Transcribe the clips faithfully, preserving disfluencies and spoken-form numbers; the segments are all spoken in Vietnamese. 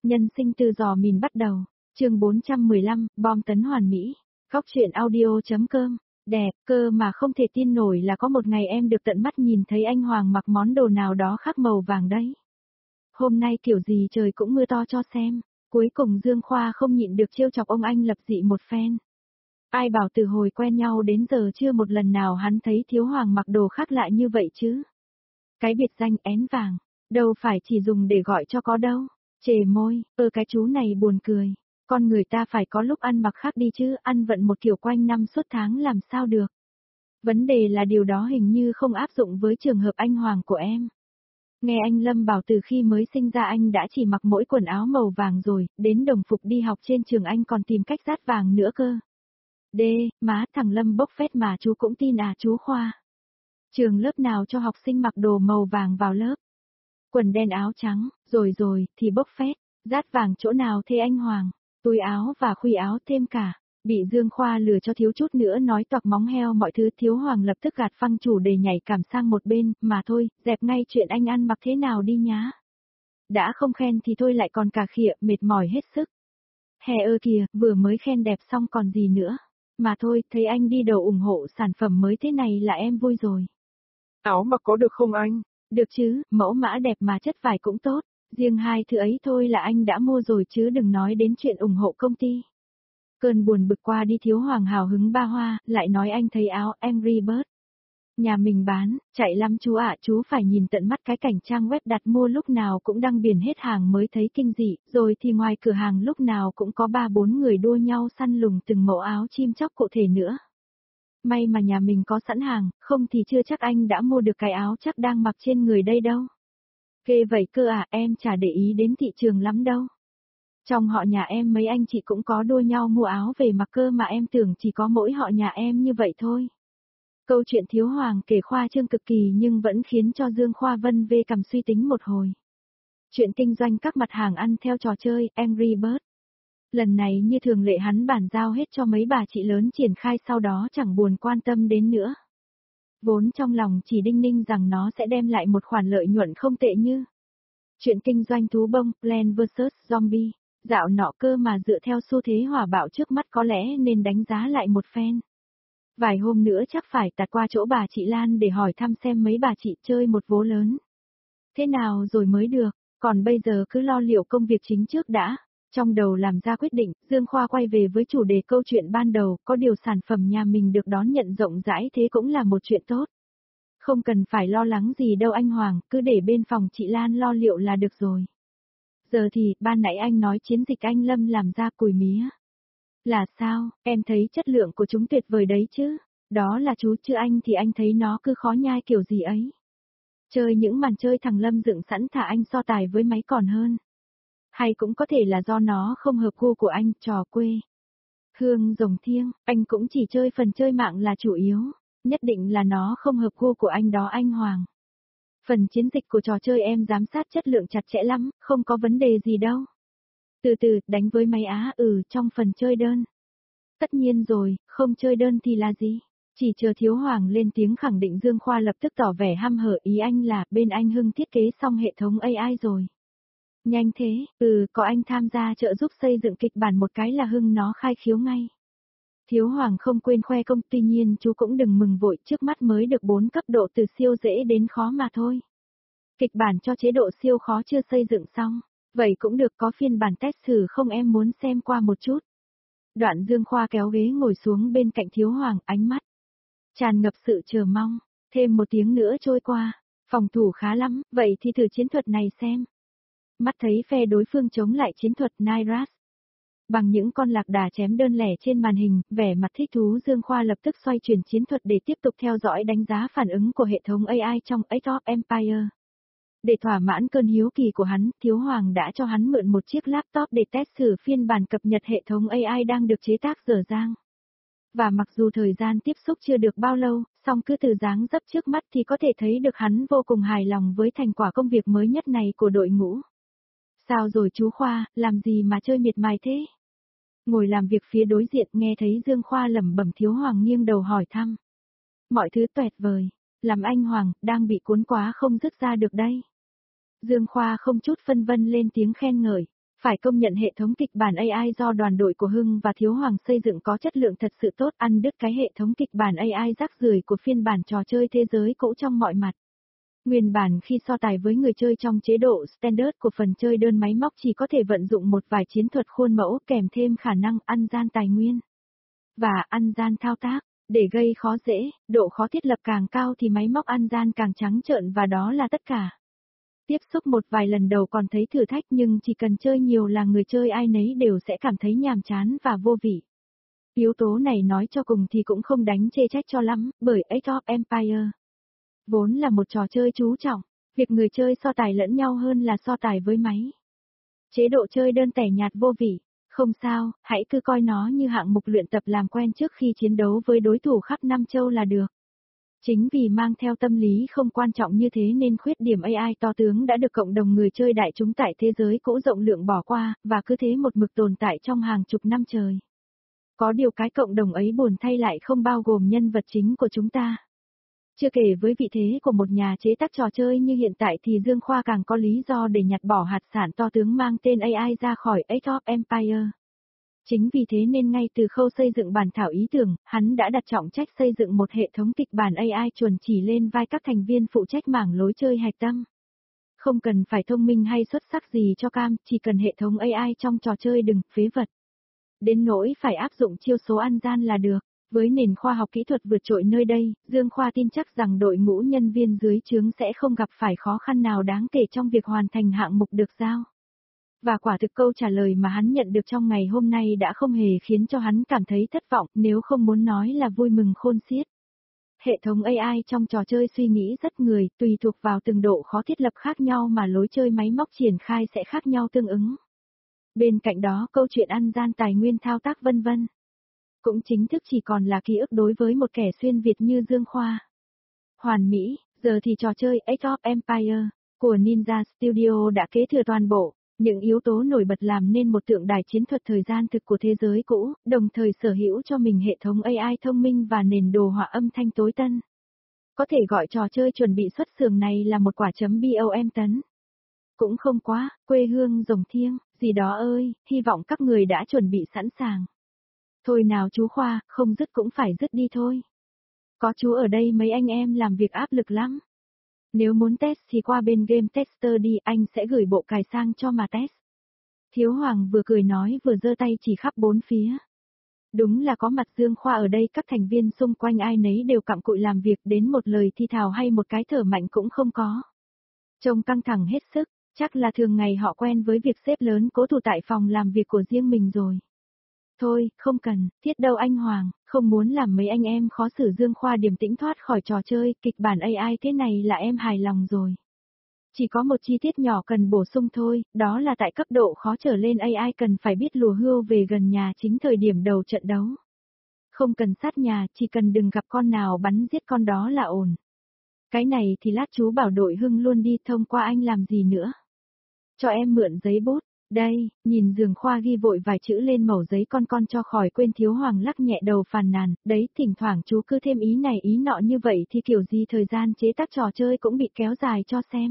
Nhân sinh từ giò mìn bắt đầu, chương bốn trăm mười lăm, bom tấn hoàn mỹ, góc truyện audio.com, đẹp, cơ mà không thể tin nổi là có một ngày em được tận mắt nhìn thấy anh Hoàng mặc món đồ nào đó khác màu vàng đấy. Hôm nay kiểu gì trời cũng mưa to cho xem, cuối cùng Dương Khoa không nhịn được trêu chọc ông anh lập dị một phen. Ai bảo từ hồi quen nhau đến giờ chưa một lần nào hắn thấy Thiếu Hoàng mặc đồ khác lạ như vậy chứ. Cái biệt danh én vàng, đâu phải chỉ dùng để gọi cho có đâu. Chề môi, ơ cái chú này buồn cười, con người ta phải có lúc ăn mặc khác đi chứ, ăn vận một kiểu quanh năm suốt tháng làm sao được. Vấn đề là điều đó hình như không áp dụng với trường hợp anh Hoàng của em. Nghe anh Lâm bảo từ khi mới sinh ra anh đã chỉ mặc mỗi quần áo màu vàng rồi, đến đồng phục đi học trên trường anh còn tìm cách dát vàng nữa cơ. Đê, má thằng Lâm bốc phét mà chú cũng tin à chú Khoa. Trường lớp nào cho học sinh mặc đồ màu vàng vào lớp? Quần đen áo trắng, rồi rồi, thì bốc phét, dát vàng chỗ nào thế anh Hoàng, túi áo và khuy áo thêm cả, bị Dương Khoa lừa cho thiếu chút nữa nói toạc móng heo mọi thứ. Thiếu Hoàng lập tức gạt phăng chủ đề nhảy cảm sang một bên, mà thôi, dẹp ngay chuyện anh ăn mặc thế nào đi nhá. Đã không khen thì thôi lại còn cà khịa, mệt mỏi hết sức. Hè ơ kìa, vừa mới khen đẹp xong còn gì nữa, mà thôi, thấy anh đi đầu ủng hộ sản phẩm mới thế này là em vui rồi. Áo mặc có được không anh? Được chứ, mẫu mã đẹp mà chất vải cũng tốt, riêng hai thứ ấy thôi là anh đã mua rồi chứ đừng nói đến chuyện ủng hộ công ty. Cơn buồn bực qua đi Thiếu Hoàng hào hứng ba hoa, lại nói anh thấy áo Angry Bird. Nhà mình bán, chạy lắm chú ạ, chú phải nhìn tận mắt cái cảnh trang web đặt mua lúc nào cũng đăng biển hết hàng mới thấy kinh dị, rồi thì ngoài cửa hàng lúc nào cũng có ba bốn người đua nhau săn lùng từng mẫu áo chim chóc cụ thể nữa. May mà nhà mình có sẵn hàng, không thì chưa chắc anh đã mua được cái áo chắc đang mặc trên người đây đâu. Ghê vậy cơ à, em chả để ý đến thị trường lắm đâu. Trong họ nhà em mấy anh chị cũng có đua nhau mua áo về mặc cơ mà em tưởng chỉ có mỗi họ nhà em như vậy thôi. Câu chuyện Thiếu Hoàng kể khoa trương cực kỳ nhưng vẫn khiến cho Dương Khoa Vân vê cầm suy tính một hồi. Chuyện kinh doanh các mặt hàng ăn theo trò chơi Angry Bird. Lần này như thường lệ hắn bản giao hết cho mấy bà chị lớn triển khai, sau đó chẳng buồn quan tâm đến nữa. Vốn trong lòng chỉ đinh ninh rằng nó sẽ đem lại một khoản lợi nhuận không tệ như chuyện kinh doanh thú bông, Plants versus. Zombie, dạo nọ cơ mà dựa theo xu thế hỏa bạo trước mắt có lẽ nên đánh giá lại một phen. Vài hôm nữa chắc phải tạt qua chỗ bà chị Lan để hỏi thăm xem mấy bà chị chơi một vố lớn. Thế nào rồi mới được, còn bây giờ cứ lo liệu công việc chính trước đã. Trong đầu làm ra quyết định, Dương Khoa quay về với chủ đề câu chuyện ban đầu, có điều sản phẩm nhà mình được đón nhận rộng rãi thế cũng là một chuyện tốt. Không cần phải lo lắng gì đâu anh Hoàng, cứ để bên phòng chị Lan lo liệu là được rồi. Giờ thì, ban nãy anh nói chiến dịch anh Lâm làm ra cùi mía. Là sao, em thấy chất lượng của chúng tuyệt vời đấy chứ, đó là chú chứ anh thì anh thấy nó cứ khó nhai kiểu gì ấy. Chơi những màn chơi thằng Lâm dựng sẵn thả anh so tài với máy còn hơn. Hay cũng có thể là do nó không hợp gu của anh, trò quê. Hương rồng thiêng, anh cũng chỉ chơi phần chơi mạng là chủ yếu, nhất định là nó không hợp gu của anh đó anh Hoàng. Phần chiến dịch của trò chơi em giám sát chất lượng chặt chẽ lắm, không có vấn đề gì đâu. Từ từ, đánh với máy á, ừ, trong phần chơi đơn. Tất nhiên rồi, không chơi đơn thì là gì? Chỉ chờ Thiếu Hoàng lên tiếng khẳng định. Dương Khoa lập tức tỏ vẻ hăm hở, ý anh là bên anh Hưng thiết kế xong hệ thống a i rồi. Nhanh thế, ừ, có anh tham gia trợ giúp xây dựng kịch bản một cái là Hưng nó khai khiếu ngay. Thiếu Hoàng không quên khoe công, tuy nhiên chú cũng đừng mừng vội, trước mắt mới được bốn cấp độ từ siêu dễ đến khó mà thôi. Kịch bản cho chế độ siêu khó chưa xây dựng xong, vậy cũng được, có phiên bản test thử không em muốn xem qua một chút. Đoạn Dương Khoa kéo ghế ngồi xuống bên cạnh Thiếu Hoàng, ánh mắt tràn ngập sự chờ mong. Thêm một tiếng nữa trôi qua, phòng thủ khá lắm, vậy thì thử chiến thuật này xem. Mắt thấy phe đối phương chống lại chiến thuật Nairas. Bằng những con lạc đà chém đơn lẻ trên màn hình, vẻ mặt thích thú Dương Khoa lập tức xoay chuyển chiến thuật để tiếp tục theo dõi đánh giá phản ứng của hệ thống a i trong Age of Empires. Để thỏa mãn cơn hiếu kỳ của hắn, Thiếu Hoàng đã cho hắn mượn một chiếc laptop để test thử phiên bản cập nhật hệ thống a i đang được chế tác dở dang. Và mặc dù thời gian tiếp xúc chưa được bao lâu, song cứ từ dáng dấp trước mắt thì có thể thấy được hắn vô cùng hài lòng với thành quả công việc mới nhất này của đội ngũ. Sao rồi chú Khoa, làm gì mà chơi miệt mài thế? Ngồi làm việc phía đối diện nghe thấy Dương Khoa lẩm bẩm, Thiếu Hoàng nghiêng đầu hỏi thăm. Mọi thứ tuyệt vời, làm anh Hoàng, đang bị cuốn quá không dứt ra được đây. Dương Khoa không chút phân vân lên tiếng khen ngợi. Phải công nhận hệ thống kịch bản a i do đoàn đội của Hưng và Thiếu Hoàng xây dựng có chất lượng thật sự tốt, ăn đứt cái hệ thống kịch bản a i rác rưởi của phiên bản trò chơi thế giới cũ trong mọi mặt. Nguyên bản khi so tài với người chơi trong chế độ Standard của phần chơi đơn máy móc chỉ có thể vận dụng một vài chiến thuật khuôn mẫu kèm thêm khả năng ăn gian tài nguyên và ăn gian thao tác. Để gây khó dễ, độ khó thiết lập càng cao thì máy móc ăn gian càng trắng trợn và đó là tất cả. Tiếp xúc một vài lần đầu còn thấy thử thách nhưng chỉ cần chơi nhiều là người chơi ai nấy đều sẽ cảm thấy nhàm chán và vô vị. Yếu tố này nói cho cùng thì cũng không đánh chê trách cho lắm, bởi Age of Empires vốn là một trò chơi chú trọng việc người chơi so tài lẫn nhau hơn là so tài với máy. Chế độ chơi đơn tẻ nhạt vô vị. Không sao, hãy cứ coi nó như hạng mục luyện tập làm quen trước khi chiến đấu với đối thủ khắp năm châu là được. Chính vì mang theo tâm lý không quan trọng như thế nên khuyết điểm a i to tướng đã được cộng đồng người chơi đại chúng tại thế giới cũ rộng lượng bỏ qua, và cứ thế một mực tồn tại trong hàng chục năm trời. Có điều cái cộng đồng ấy buồn thay lại không bao gồm nhân vật chính của chúng ta. Chưa kể với vị thế của một nhà chế tác trò chơi như hiện tại thì Dương Khoa càng có lý do để nhặt bỏ hạt sản to tướng mang tên a i ra khỏi Age of Empires. Chính vì thế nên ngay từ khâu xây dựng bản thảo ý tưởng, hắn đã đặt trọng trách xây dựng một hệ thống kịch bản a i chuẩn chỉ lên vai các thành viên phụ trách mảng lối chơi hạch tâm. Không cần phải thông minh hay xuất sắc gì cho cam, chỉ cần hệ thống a i trong trò chơi đừng phế vật. Đến nỗi phải áp dụng chiêu số ăn gian là được. Với nền khoa học kỹ thuật vượt trội nơi đây, Dương Khoa tin chắc rằng đội ngũ nhân viên dưới trướng sẽ không gặp phải khó khăn nào đáng kể trong việc hoàn thành hạng mục được giao. Và quả thực câu trả lời mà hắn nhận được trong ngày hôm nay đã không hề khiến cho hắn cảm thấy thất vọng, nếu không muốn nói là vui mừng khôn xiết. Hệ thống a i trong trò chơi suy nghĩ rất người, tùy thuộc vào từng độ khó thiết lập khác nhau mà lối chơi máy móc triển khai sẽ khác nhau tương ứng. Bên cạnh đó câu chuyện ăn gian tài nguyên thao tác vân vân cũng chính thức chỉ còn là ký ức đối với một kẻ xuyên Việt như Dương Khoa. Hoàn mỹ, giờ thì trò chơi Age of Empires của Ninja Studio đã kế thừa toàn bộ những yếu tố nổi bật làm nên một tượng đài chiến thuật thời gian thực của thế giới cũ, đồng thời sở hữu cho mình hệ thống a i thông minh và nền đồ họa âm thanh tối tân. Có thể gọi trò chơi chuẩn bị xuất xưởng này là một quả chấm bom tấn. Cũng không quá, quê hương rồng thiêng, gì đó ơi, hy vọng các người đã chuẩn bị sẵn sàng. Thôi nào chú Khoa, không dứt cũng phải dứt đi thôi. Có chú ở đây mấy anh em làm việc áp lực lắm. Nếu muốn test thì qua bên Game Tester đi, anh sẽ gửi bộ cài sang cho mà test. Thiếu Hoàng vừa cười nói vừa giơ tay chỉ khắp bốn phía. Đúng là có mặt Dương Khoa ở đây, các thành viên xung quanh ai nấy đều cặm cụi làm việc, đến một lời thi thào hay một cái thở mạnh cũng không có. Trông căng thẳng hết sức, chắc là thường ngày họ quen với việc sếp lớn cố thủ tại phòng làm việc của riêng mình rồi. Thôi, không cần, thiết đâu anh Hoàng, không muốn làm mấy anh em khó xử. Dương Khoa điềm tĩnh thoát khỏi trò chơi, kịch bản a i thế này là em hài lòng rồi. Chỉ có một chi tiết nhỏ cần bổ sung thôi, đó là tại cấp độ khó trở lên a i cần phải biết lùa hươu về gần nhà chính thời điểm đầu trận đấu. Không cần sát nhà, chỉ cần đừng gặp con nào bắn giết con đó là ổn. Cái này thì lát chú bảo đội Hưng luôn đi, thông qua anh làm gì nữa. Cho em mượn giấy bút. Đây, nhìn Dương Khoa ghi vội vài chữ lên mẩu giấy con con cho khỏi quên. Thiếu Hoàng lắc nhẹ đầu phàn nàn, đấy thỉnh thoảng chú cứ thêm ý này ý nọ như vậy thì kiểu gì thời gian chế tác trò chơi cũng bị kéo dài cho xem.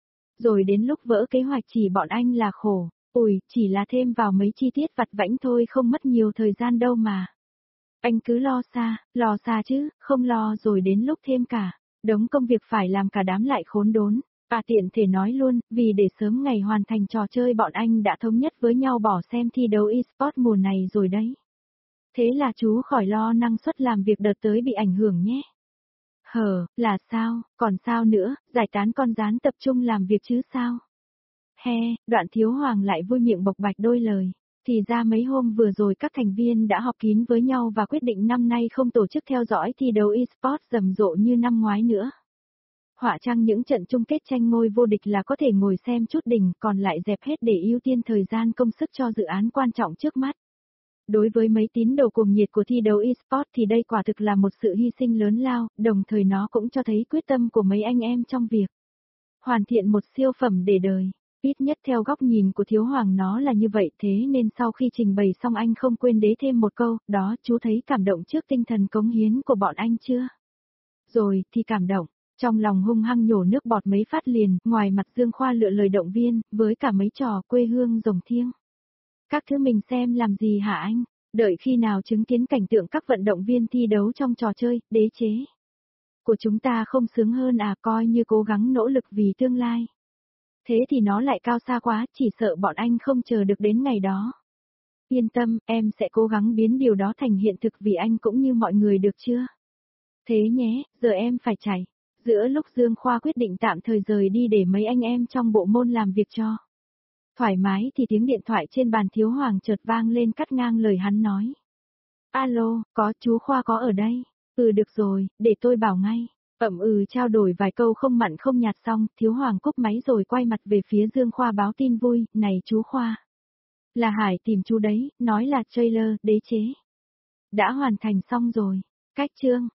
Rồi đến lúc vỡ kế hoạch chỉ bọn anh là khổ, ủi, chỉ là thêm vào mấy chi tiết vặt vãnh thôi, không mất nhiều thời gian đâu mà. Anh cứ lo xa, lo xa chứ, không lo rồi đến lúc thêm cả đống công việc phải làm cả đám lại khốn đốn. À tiện thể nói luôn, vì để sớm ngày hoàn thành trò chơi bọn anh đã thống nhất với nhau bỏ xem thi đấu eSports mùa này rồi đấy. Thế là chú khỏi lo năng suất làm việc đợt tới bị ảnh hưởng nhé. Hờ, là sao, còn sao nữa, giải tán con rán tập trung làm việc chứ sao. He, Đoạn Thiếu Hoàng lại vui miệng bộc bạch đôi lời. Thì ra mấy hôm vừa rồi các thành viên đã họp kín với nhau và quyết định năm nay không tổ chức theo dõi thi đấu eSports rầm rộ như năm ngoái nữa. Họa chăng những trận chung kết tranh ngôi vô địch là có thể ngồi xem chút đỉnh, còn lại dẹp hết để ưu tiên thời gian công sức cho dự án quan trọng trước mắt. Đối với mấy tín đồ cuồng nhiệt của thi đấu eSports thì đây quả thực là một sự hy sinh lớn lao, đồng thời nó cũng cho thấy quyết tâm của mấy anh em trong việc hoàn thiện một siêu phẩm để đời. Ít nhất theo góc nhìn của Thiếu Hoàng nó là như vậy, thế nên sau khi trình bày xong anh không quên đế thêm một câu, đó chú thấy cảm động trước tinh thần cống hiến của bọn anh chưa? Rồi thì cảm động. Trong lòng hung hăng nhổ nước bọt mấy phát liền, ngoài mặt Dương Khoa lựa lời động viên, với cả mấy trò quê hương rồng thiêng. Các thứ mình xem làm gì hả anh? Đợi khi nào chứng kiến cảnh tượng các vận động viên thi đấu trong trò chơi, đế chế của chúng ta không sướng hơn à, coi như cố gắng nỗ lực vì tương lai. Thế thì nó lại cao xa quá, chỉ sợ bọn anh không chờ được đến ngày đó. Yên tâm, em sẽ cố gắng biến điều đó thành hiện thực vì anh cũng như mọi người được chưa? Thế nhé, giờ em phải chạy. Giữa lúc Dương Khoa quyết định tạm thời rời đi để mấy anh em trong bộ môn làm việc cho thoải mái thì tiếng điện thoại trên bàn Thiếu Hoàng chợt vang lên cắt ngang lời hắn nói. Alo, có chú Khoa có ở đây? Ừ được rồi, để tôi bảo ngay. Ẩm ừ trao đổi vài câu không mặn không nhạt xong, Thiếu Hoàng cúp máy rồi quay mặt về phía Dương Khoa báo tin vui, này chú Khoa. Là Hải tìm chú đấy, nói là trailer, đế chế đã hoàn thành xong rồi. Cách chương